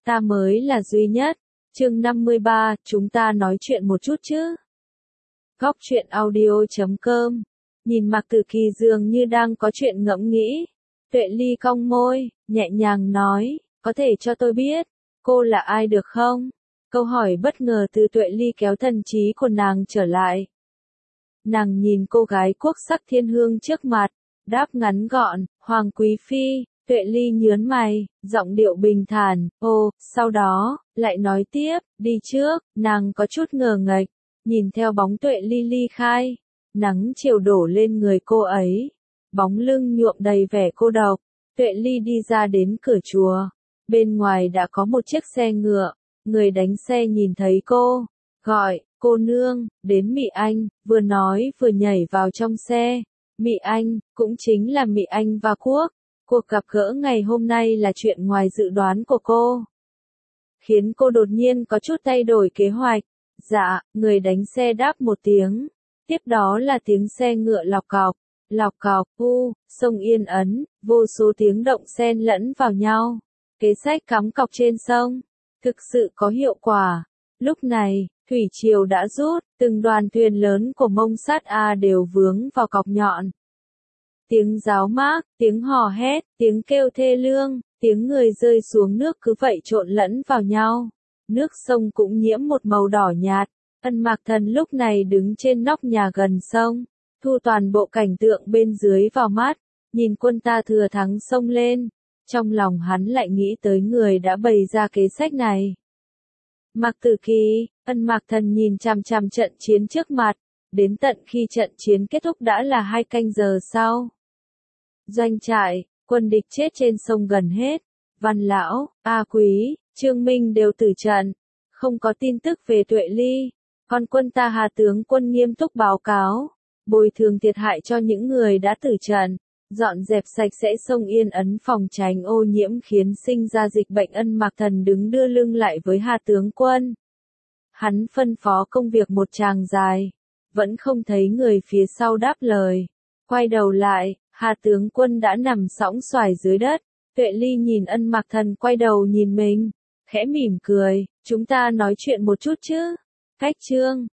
ta mới là duy nhất. Chương 53, chúng ta nói chuyện một chút chứ. Góc truyện audio.com. Nhìn Mạc Tử Kỳ dường như đang có chuyện ngẫm nghĩ. Tuệ Ly cong môi, nhẹ nhàng nói, có thể cho tôi biết, cô là ai được không? Câu hỏi bất ngờ từ Tuệ Ly kéo thần trí của nàng trở lại. Nàng nhìn cô gái quốc sắc thiên hương trước mặt, đáp ngắn gọn, Hoàng Quý Phi. Tuệ Ly nhớn mày, giọng điệu bình thản, sau đó, lại nói tiếp, đi trước, nàng có chút ngờ nghệch, nhìn theo bóng Tuệ Ly ly khai, nắng chiều đổ lên người cô ấy, bóng lưng nhuộm đầy vẻ cô độc, Tuệ Ly đi ra đến cửa chùa, bên ngoài đã có một chiếc xe ngựa, người đánh xe nhìn thấy cô, gọi, cô nương, đến Mị Anh, vừa nói vừa nhảy vào trong xe, Mị Anh, cũng chính là Mị Anh và Quốc. Cuộc gặp gỡ ngày hôm nay là chuyện ngoài dự đoán của cô, khiến cô đột nhiên có chút thay đổi kế hoạch. Dạ, người đánh xe đáp một tiếng, tiếp đó là tiếng xe ngựa lọc cọc, sông Yên Ấn, vô số tiếng động xen lẫn vào nhau. Kế sách cắm cọc trên sông, thực sự có hiệu quả. Lúc này, thủy triều đã rút, từng đoàn thuyền lớn của Mông Sát A đều vướng vào cọc nhọn. Tiếng ráo mác, tiếng hò hét, tiếng kêu thê lương, tiếng người rơi xuống nước cứ vậy trộn lẫn vào nhau. Nước sông cũng nhiễm một màu đỏ nhạt. Ân Mạc Thần lúc này đứng trên nóc nhà gần sông, thu toàn bộ cảnh tượng bên dưới vào mắt, nhìn quân ta thừa thắng xông lên. Trong lòng hắn lại nghĩ tới người đã bày ra kế sách này. Mạc Tử Kỳ, Ân Mạc Thần nhìn chằm chằm trận chiến trước mặt, đến tận khi trận chiến kết thúc đã là 2 canh giờ sau. Doanh trại, quân địch chết trên sông gần hết, Văn Lão, A Quý, Trương Minh đều tử trận, không có tin tức về Tuệ Ly, còn quân ta Hà tướng quân nghiêm túc báo cáo, bồi thường thiệt hại cho những người đã tử trận, dọn dẹp sạch sẽ sông Yên Ấn phòng tránh ô nhiễm khiến sinh ra dịch bệnh. Ân Mạc Thần đứng đưa lưng lại với Hà tướng quân. Hắn phân phó công việc một tràng dài, vẫn không thấy người phía sau đáp lời, quay đầu lại. Hà tướng quân đã nằm sõng soài dưới đất, Tuệ Ly nhìn Ân Mạc Thần quay đầu nhìn mình, khẽ mỉm cười, chúng ta nói chuyện một chút chứ. Cách chương